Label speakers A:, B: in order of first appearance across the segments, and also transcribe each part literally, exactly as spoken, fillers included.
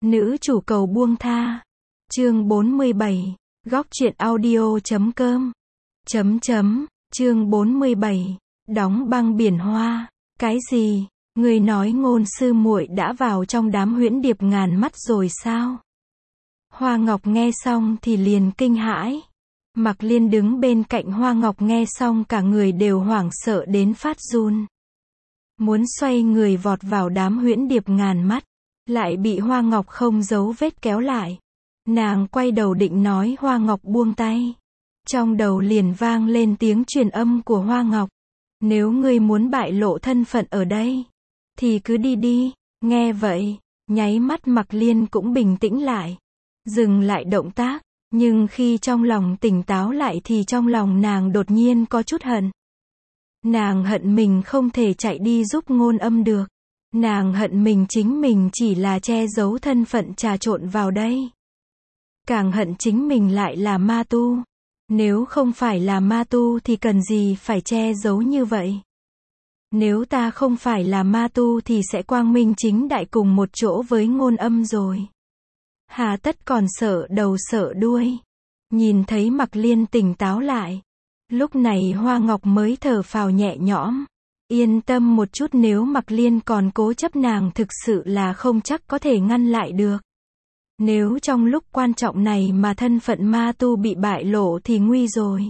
A: Nữ chủ cầu buông tha. Chương bốn mươi bảy. Góc truyện audio chấm com. Chấm chấm. Chương bốn mươi bảy. Đóng băng biển hoa. Cái gì? Người nói Ngôn sư muội đã vào trong đám huyễn điệp ngàn mắt rồi sao? Hoa Ngọc nghe xong thì liền kinh hãi. Mặc Liên đứng bên cạnh Hoa Ngọc nghe xong cả người đều hoảng sợ đến phát run. Muốn xoay người vọt vào đám huyễn điệp ngàn mắt, lại bị Hoa Ngọc không giấu vết kéo lại. Nàng quay đầu định nói Hoa Ngọc buông tay. Trong đầu liền vang lên tiếng truyền âm của Hoa Ngọc. Nếu ngươi muốn bại lộ thân phận ở đây, thì cứ đi đi. Nghe vậy, nháy mắt Mặc Liên cũng bình tĩnh lại. Dừng lại động tác, nhưng khi trong lòng tỉnh táo lại thì trong lòng nàng đột nhiên có chút hận. Nàng hận mình không thể chạy đi giúp Ngôn Âm được. Nàng hận mình chính mình chỉ là che giấu thân phận trà trộn vào đây. Càng hận chính mình lại là ma tu. Nếu không phải là ma tu thì cần gì phải che giấu như vậy. Nếu ta không phải là ma tu thì sẽ quang minh chính đại cùng một chỗ với Ngôn Âm rồi. Hà tất còn sợ đầu sợ đuôi. Nhìn thấy Mặc Liên tỉnh táo lại. Lúc này Hoa Ngọc mới thở phào nhẹ nhõm. Yên tâm một chút, nếu Mặc Liên còn cố chấp nàng thực sự là không chắc có thể ngăn lại được. Nếu trong lúc quan trọng này mà thân phận ma tu bị bại lộ thì nguy rồi.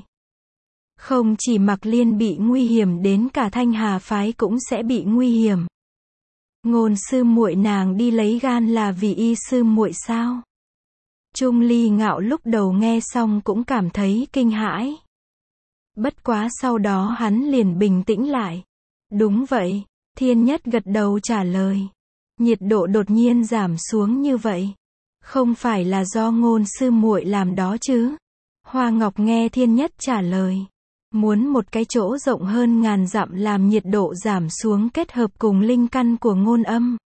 A: Không chỉ Mặc Liên bị nguy hiểm, đến cả Thanh Hà phái cũng sẽ bị nguy hiểm. Ngôn sư muội nàng đi lấy gan là vì y sư muội sao? Trung Ly Ngạo lúc đầu nghe xong cũng cảm thấy kinh hãi. Bất quá sau đó hắn liền bình tĩnh lại. Đúng vậy, Thiên Nhất gật đầu trả lời. Nhiệt độ đột nhiên giảm xuống như vậy, không phải là do Ngôn sư muội làm đó chứ? Hoa Ngọc nghe Thiên Nhất trả lời. Muốn một cái chỗ rộng hơn ngàn dặm làm nhiệt độ giảm xuống kết hợp cùng linh căn của Ngôn Âm.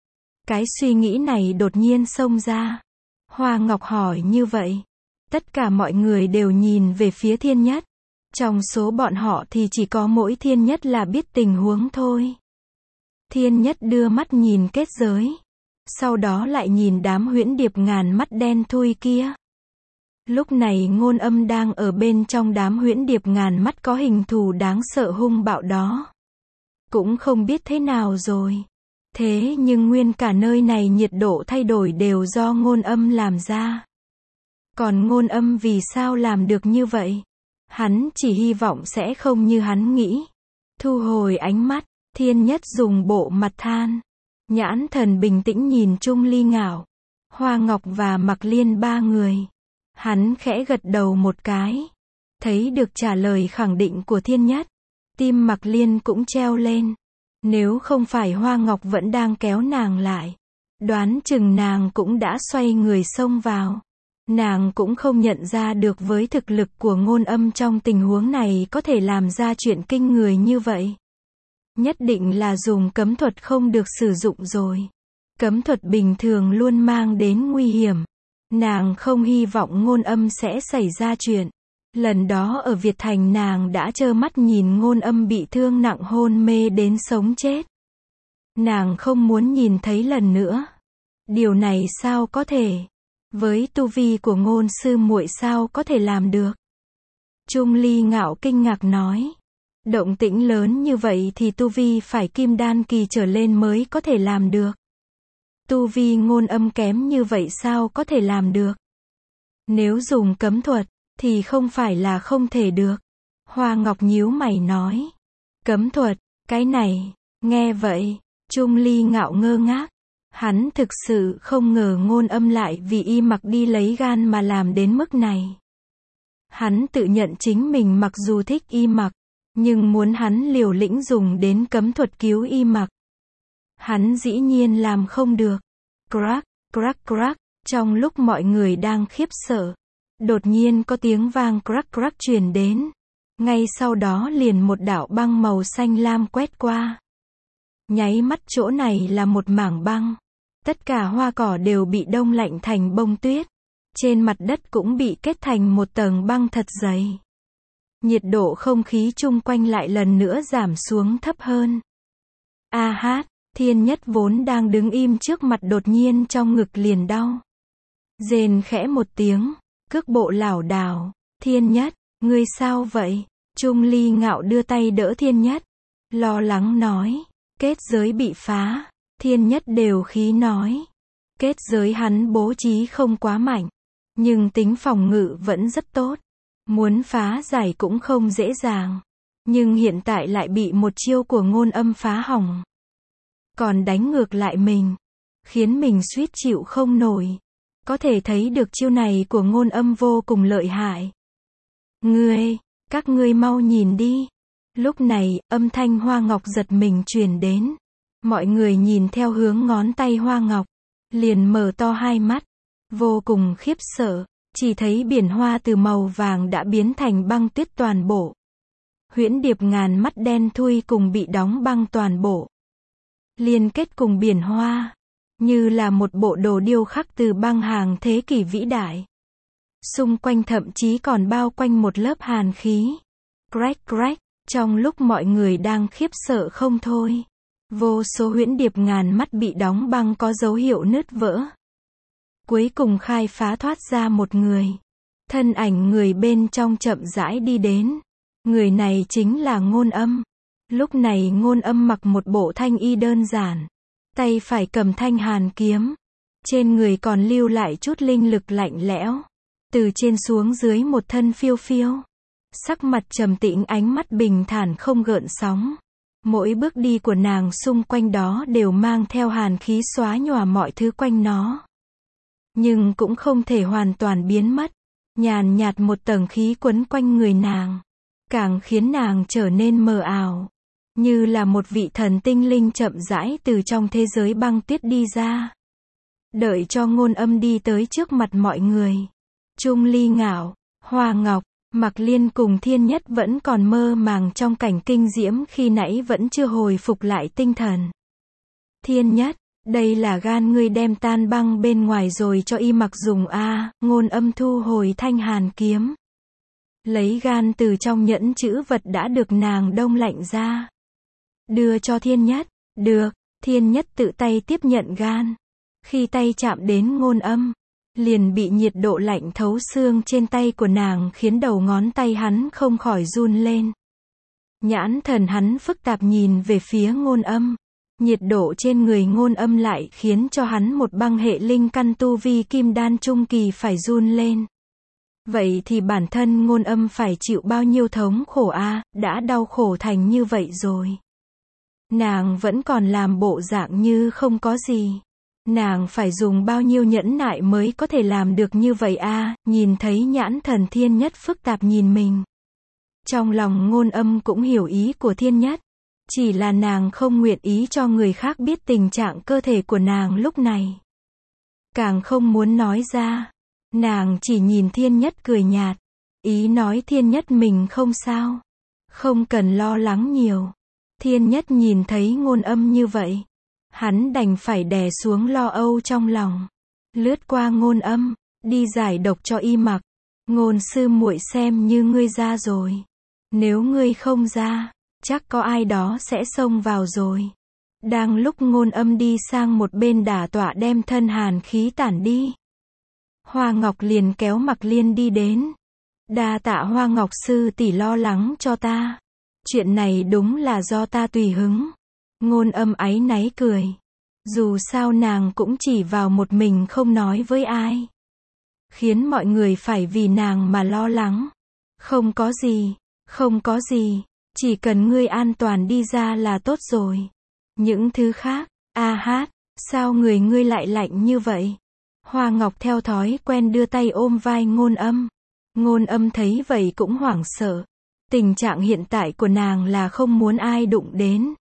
A: Cái suy nghĩ này đột nhiên xông ra. Hoa Ngọc hỏi như vậy. Tất cả mọi người đều nhìn về phía Thiên Nhất. Trong số bọn họ thì chỉ có mỗi Thiên Nhất là biết tình huống thôi. Thiên Nhất đưa mắt nhìn kết giới. Sau đó lại nhìn đám huyễn điệp ngàn mắt đen thui kia. Lúc này Ngôn Âm đang ở bên trong đám huyễn điệp ngàn mắt có hình thù đáng sợ hung bạo đó. Cũng không biết thế nào rồi. Thế nhưng nguyên cả nơi này nhiệt độ thay đổi đều do Ngôn Âm làm ra. Còn Ngôn Âm vì sao làm được như vậy? Hắn chỉ hy vọng sẽ không như hắn nghĩ. Thu hồi ánh mắt, Thiên Nhất dùng bộ mặt than. Nhãn thần bình tĩnh nhìn Trung Ly Ngạo, Hoa Ngọc và Mặc Liên ba người. Hắn khẽ gật đầu một cái. Thấy được trả lời khẳng định của Thiên Nhất, tim Mặc Liên cũng treo lên. Nếu không phải Hoa Ngọc vẫn đang kéo nàng lại, đoán chừng nàng cũng đã xoay người xông vào. Nàng cũng không nhận ra được với thực lực của Ngôn Âm trong tình huống này có thể làm ra chuyện kinh người như vậy. Nhất định là dùng cấm thuật không được sử dụng rồi. Cấm thuật bình thường luôn mang đến nguy hiểm. Nàng không hy vọng Ngôn Âm sẽ xảy ra chuyện. Lần đó ở Việt Thành nàng đã trơ mắt nhìn Ngôn Âm bị thương nặng hôn mê đến sống chết. Nàng không muốn nhìn thấy lần nữa. Điều này sao có thể? Với tu vi của Ngôn sư muội sao có thể làm được? Trung Ly Ngạo kinh ngạc nói. Động tĩnh lớn như vậy thì tu vi phải kim đan kỳ trở lên mới có thể làm được. Tu vi Ngôn Âm kém như vậy sao có thể làm được? Nếu dùng cấm thuật, thì không phải là không thể được. Hoa Ngọc nhíu mày nói. Cấm thuật, cái này, nghe vậy, Trung Ly Ngạo ngơ ngác. Hắn thực sự không ngờ Ngôn Âm lại vì y mặc đi lấy gan mà làm đến mức này. Hắn tự nhận chính mình mặc dù thích y mặc, nhưng muốn hắn liều lĩnh dùng đến cấm thuật cứu y mặc, hắn dĩ nhiên làm không được. Crack, crack crack, trong lúc mọi người đang khiếp sợ, đột nhiên có tiếng vang crack crack truyền đến. Ngay sau đó liền một đạo băng màu xanh lam quét qua. Nháy mắt chỗ này là một mảng băng. Tất cả hoa cỏ đều bị đông lạnh thành bông tuyết. Trên mặt đất cũng bị kết thành một tầng băng thật dày. Nhiệt độ không khí chung quanh lại lần nữa giảm xuống thấp hơn. A hát, Thiên Nhất vốn đang đứng im trước mặt đột nhiên trong ngực liền đau. Rên khẽ một tiếng, cước bộ lảo đảo. Thiên Nhất, ngươi sao vậy? Trung Ly Ngạo đưa tay đỡ Thiên Nhất. Lo lắng nói, kết giới bị phá. Thiên Nhất đều khí nói, kết giới hắn bố trí không quá mạnh, nhưng tính phòng ngự vẫn rất tốt. Muốn phá giải cũng không dễ dàng. Nhưng hiện tại lại bị một chiêu của Ngôn Âm phá hỏng. Còn đánh ngược lại mình, khiến mình suýt chịu không nổi. Có thể thấy được chiêu này của Ngôn Âm vô cùng lợi hại. Ngươi, các ngươi mau nhìn đi. Lúc này, âm thanh Hoa Ngọc giật mình truyền đến. Mọi người nhìn theo hướng ngón tay Hoa Ngọc, liền mở to hai mắt, vô cùng khiếp sợ, chỉ thấy biển hoa từ màu vàng đã biến thành băng tuyết toàn bộ. Huyễn Điệp ngàn mắt đen thui cùng bị đóng băng toàn bộ. Liên kết cùng biển hoa, như là một bộ đồ điêu khắc từ băng hàng thế kỷ vĩ đại. Xung quanh thậm chí còn bao quanh một lớp hàn khí. Crack crack, trong lúc mọi người đang khiếp sợ không thôi. Vô số huyễn điệp ngàn mắt bị đóng băng có dấu hiệu nứt vỡ. Cuối cùng khai phá thoát ra một người. Thân ảnh người bên trong chậm rãi đi đến. Người này chính là Ngôn Âm. Lúc này Ngôn Âm mặc một bộ thanh y đơn giản. Tay phải cầm thanh hàn kiếm. Trên người còn lưu lại chút linh lực lạnh lẽo. Từ trên xuống dưới một thân phiêu phiêu. Sắc mặt trầm tĩnh, ánh mắt bình thản không gợn sóng. Mỗi bước đi của nàng xung quanh đó đều mang theo hàn khí xóa nhòa mọi thứ quanh nó. Nhưng cũng không thể hoàn toàn biến mất. Nhàn nhạt một tầng khí quấn quanh người nàng. Càng khiến nàng trở nên mờ ảo. Như là một vị thần tinh linh chậm rãi từ trong thế giới băng tuyết đi ra. Đợi cho Ngôn Âm đi tới trước mặt mọi người. Trung Ly Ngạo, Hoa Ngọc, Mạc Liên cùng Thiên Nhất vẫn còn mơ màng trong cảnh kinh diễm khi nãy vẫn chưa hồi phục lại tinh thần. Thiên Nhất, đây là gan ngươi đem tan băng bên ngoài rồi cho y Mặc dùng a à, Ngôn Âm thu hồi thanh hàn kiếm. Lấy gan từ trong nhẫn chữ vật đã được nàng đông lạnh ra. Đưa cho Thiên Nhất, được, Thiên Nhất tự tay tiếp nhận gan. Khi tay chạm đến Ngôn Âm, liền bị nhiệt độ lạnh thấu xương trên tay của nàng khiến đầu ngón tay hắn không khỏi run lên. Nhãn thần hắn phức tạp nhìn về phía Ngôn Âm. Nhiệt độ trên người Ngôn Âm lại khiến cho hắn một băng hệ linh căn tu vi kim đan trung kỳ phải run lên. Vậy thì bản thân Ngôn Âm phải chịu bao nhiêu thống khổ a, à, đã đau khổ thành như vậy rồi. Nàng vẫn còn làm bộ dạng như không có gì. Nàng phải dùng bao nhiêu nhẫn nại mới có thể làm được như vậy a à, nhìn thấy nhãn thần Thiên Nhất phức tạp nhìn mình. Trong lòng Ngôn Âm cũng hiểu ý của Thiên Nhất. Chỉ là nàng không nguyện ý cho người khác biết tình trạng cơ thể của nàng lúc này. Càng không muốn nói ra. Nàng chỉ nhìn Thiên Nhất cười nhạt. Ý nói Thiên Nhất mình không sao. Không cần lo lắng nhiều. Thiên Nhất nhìn thấy Ngôn Âm như vậy. Hắn đành phải đè xuống lo âu trong lòng. Lướt qua Ngôn Âm, đi giải độc cho y Mặc. Ngôn sư muội xem như ngươi ra rồi. Nếu ngươi không ra, chắc có ai đó sẽ xông vào rồi. Đang lúc Ngôn Âm đi sang một bên đả tọa đem thân hàn khí tản đi. Hoa Ngọc liền kéo Mạc Liên đi đến. Đa tạ Hoa Ngọc sư tỷ lo lắng cho ta. Chuyện này đúng là do ta tùy hứng. Ngôn Âm áy náy cười. Dù sao nàng cũng chỉ vào một mình không nói với ai. Khiến mọi người phải vì nàng mà lo lắng. Không có gì, không có gì. Chỉ cần ngươi an toàn đi ra là tốt rồi. Những thứ khác, a hát, sao người ngươi lại lạnh như vậy? Hoa Ngọc theo thói quen đưa tay ôm vai Ngôn Âm. Ngôn Âm thấy vậy cũng hoảng sợ. Tình trạng hiện tại của nàng là không muốn ai đụng đến.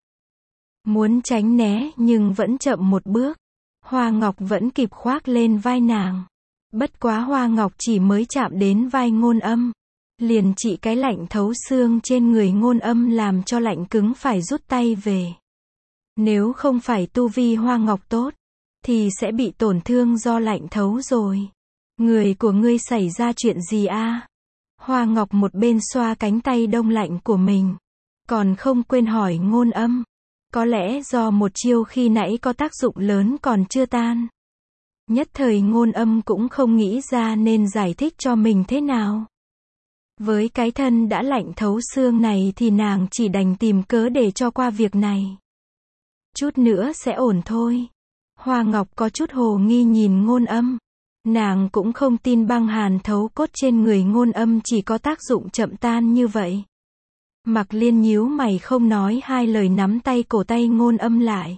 A: Muốn tránh né nhưng vẫn chậm một bước. Hoa Ngọc vẫn kịp khoác lên vai nàng. Bất quá Hoa Ngọc chỉ mới chạm đến vai Ngôn Âm. Liền chỉ cái lạnh thấu xương trên người Ngôn Âm làm cho lạnh cứng phải rút tay về. Nếu không phải tu vi Hoa Ngọc tốt, thì sẽ bị tổn thương do lạnh thấu rồi. Người của ngươi xảy ra chuyện gì a? À? Hoa Ngọc một bên xoa cánh tay đông lạnh của mình. Còn không quên hỏi Ngôn Âm. Có lẽ do một chiêu khi nãy có tác dụng lớn còn chưa tan. Nhất thời Ngôn Âm cũng không nghĩ ra nên giải thích cho mình thế nào. Với cái thân đã lạnh thấu xương này thì nàng chỉ đành tìm cớ để cho qua việc này. Chút nữa sẽ ổn thôi. Hoa Ngọc có chút hồ nghi nhìn Ngôn Âm. Nàng cũng không tin băng hàn thấu cốt trên người Ngôn Âm chỉ có tác dụng chậm tan như vậy. Mặc Liên nhíu mày không nói hai lời nắm tay cổ tay Ngôn Âm lại.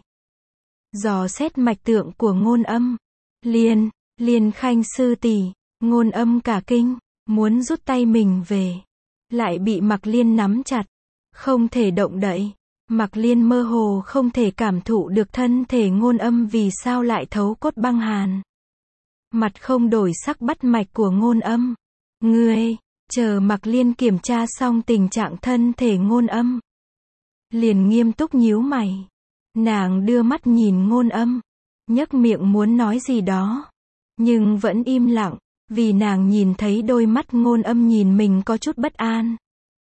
A: Dò xét mạch tượng của Ngôn Âm. Liên, Liên Khanh sư tỷ, Ngôn Âm cả kinh, muốn rút tay mình về. Lại bị Mặc Liên nắm chặt. Không thể động đậy. Mặc Liên mơ hồ không thể cảm thụ được thân thể Ngôn Âm vì sao lại thấu cốt băng hàn. Mặt không đổi sắc bắt mạch của Ngôn Âm. Ngươi, chờ Mặc Liên kiểm tra xong tình trạng thân thể Ngôn Âm. Liền nghiêm túc nhíu mày. Nàng đưa mắt nhìn Ngôn Âm. Nhấc miệng muốn nói gì đó. Nhưng vẫn im lặng. Vì nàng nhìn thấy đôi mắt Ngôn Âm nhìn mình có chút bất an.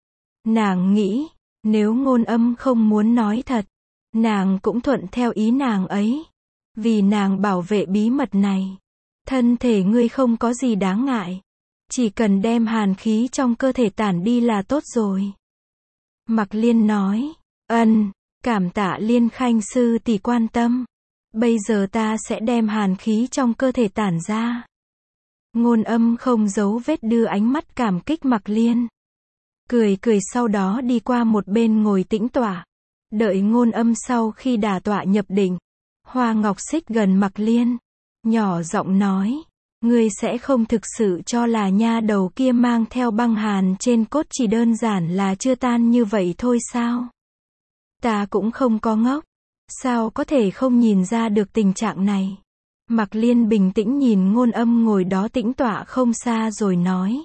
A: Nàng nghĩ, nếu Ngôn Âm không muốn nói thật, nàng cũng thuận theo ý nàng ấy. Vì nàng bảo vệ bí mật này. Thân thể ngươi không có gì đáng ngại. Chỉ cần đem hàn khí trong cơ thể tản đi là tốt rồi. Mặc Liên nói, ân, cảm tạ Liên Khanh sư tỷ quan tâm. Bây giờ ta sẽ đem hàn khí trong cơ thể tản ra. Ngôn Âm không giấu vết đưa ánh mắt cảm kích Mặc Liên. Cười cười sau đó đi qua một bên ngồi tĩnh tọa. Đợi Ngôn Âm sau khi đả tọa nhập định. Hoa Ngọc xích gần Mặc Liên. Nhỏ giọng nói. Ngươi sẽ không thực sự cho là nha đầu kia mang theo băng hàn trên cốt chỉ đơn giản là chưa tan như vậy thôi sao? Ta cũng không có ngốc. Sao có thể không nhìn ra được tình trạng này? Mặc Liên bình tĩnh nhìn Ngôn Âm ngồi đó tĩnh tọa không xa rồi nói.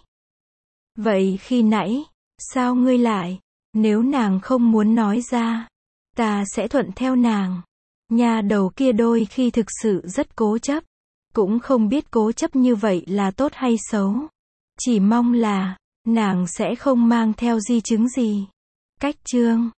A: Vậy khi nãy, sao ngươi lại? Nếu nàng không muốn nói ra, ta sẽ thuận theo nàng. Nha đầu kia đôi khi thực sự rất cố chấp. Cũng không biết cố chấp như vậy là tốt hay xấu. Chỉ mong là, nàng sẽ không mang theo di chứng gì. Cách chương